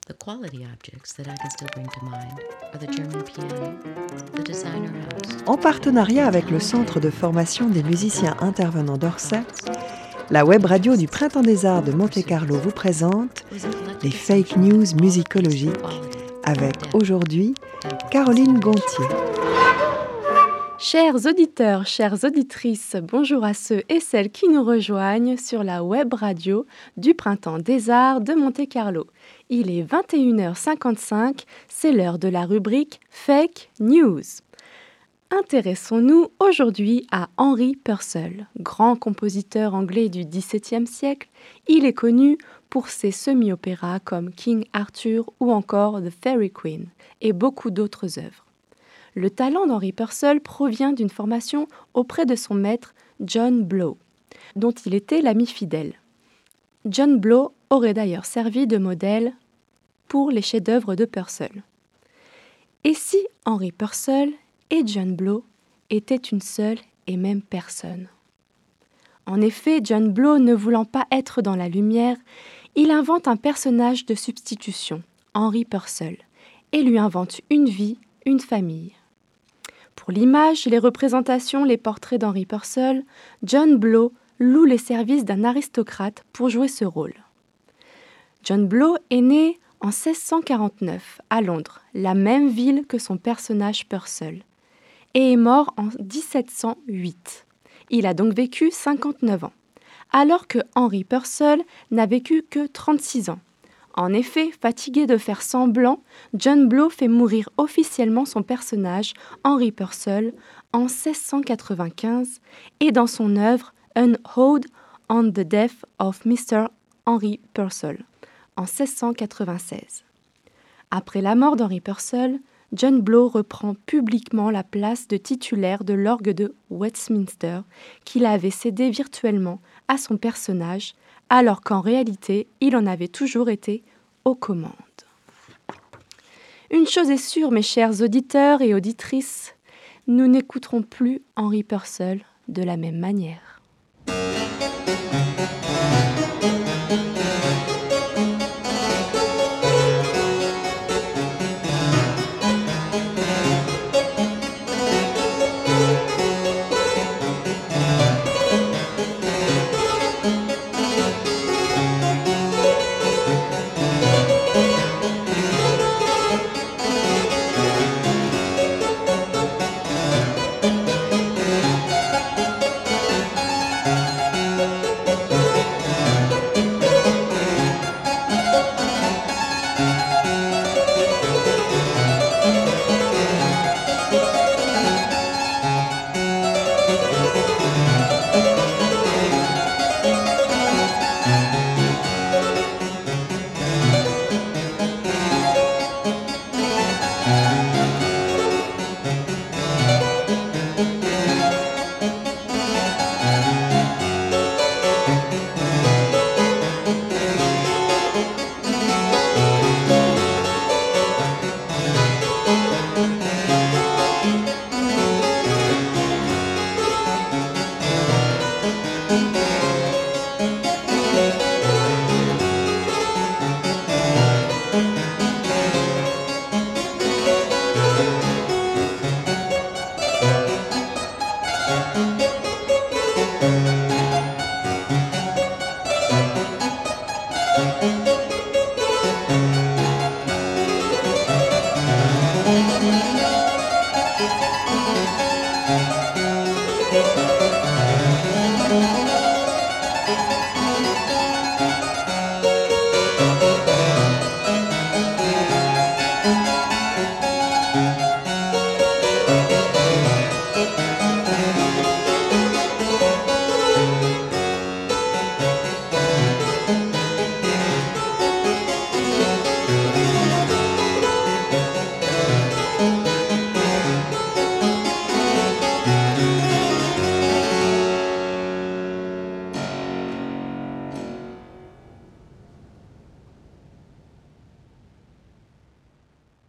The quality objects that I can still bring to mind are the German piano, the designer house. En partenariat avec le Centre de formation des musiciens intervenants d'Orsay, la web radio du Printemps des Arts de Monte-Carlo vous présente les Fake News musicologiques avec aujourd'hui Caroline Gontier. Chers auditeurs, chères auditrices, bonjour à ceux et celles qui nous rejoignent sur la web radio du Printemps des Arts de Monte-Carlo. Il est 21h55, c'est l'heure de la rubrique Fake News. Intéressons-nous aujourd'hui à Henry Purcell, grand compositeur anglais du XVIIe siècle. Il est connu pour ses semi-opéras comme King Arthur ou encore The Fairy Queen et beaucoup d'autres œuvres. Le talent d'Henry Purcell provient d'une formation auprès de son maître John Blow, dont il était l'ami fidèle. John Blow aurait d'ailleurs servi de modèle pour les chefs-d'œuvre de Purcell. Et si Henry Purcell et John Blow étaient une seule et même personne? En effet, John Blow, ne voulant pas être dans la lumière, il invente un personnage de substitution, Henry Purcell, et lui invente une vie, une famille. Pour l'image, les représentations, les portraits d'Henry Purcell, John Blow loue les services d'un aristocrate pour jouer ce rôle. John Blow est né en 1649 à Londres, la même ville que son personnage Purcell, et est mort en 1708. Il a donc vécu 59 ans, alors que Henry Purcell n'a vécu que 36 ans. En effet, fatigué de faire semblant, John Blow fait mourir officiellement son personnage, Henry Purcell, en 1695 et dans son œuvre An Ode on the Death of Mr. Henry Purcell, en 1696. Après la mort d'Henry Purcell, John Blow reprend publiquement la place de titulaire de l'orgue de Westminster qu'il avait cédé virtuellement à son personnage, alors qu'en réalité, il en avait toujours été aux commandes. Une chose est sûre, mes chers auditeurs et auditrices, nous n'écouterons plus Henry Purcell de la même manière.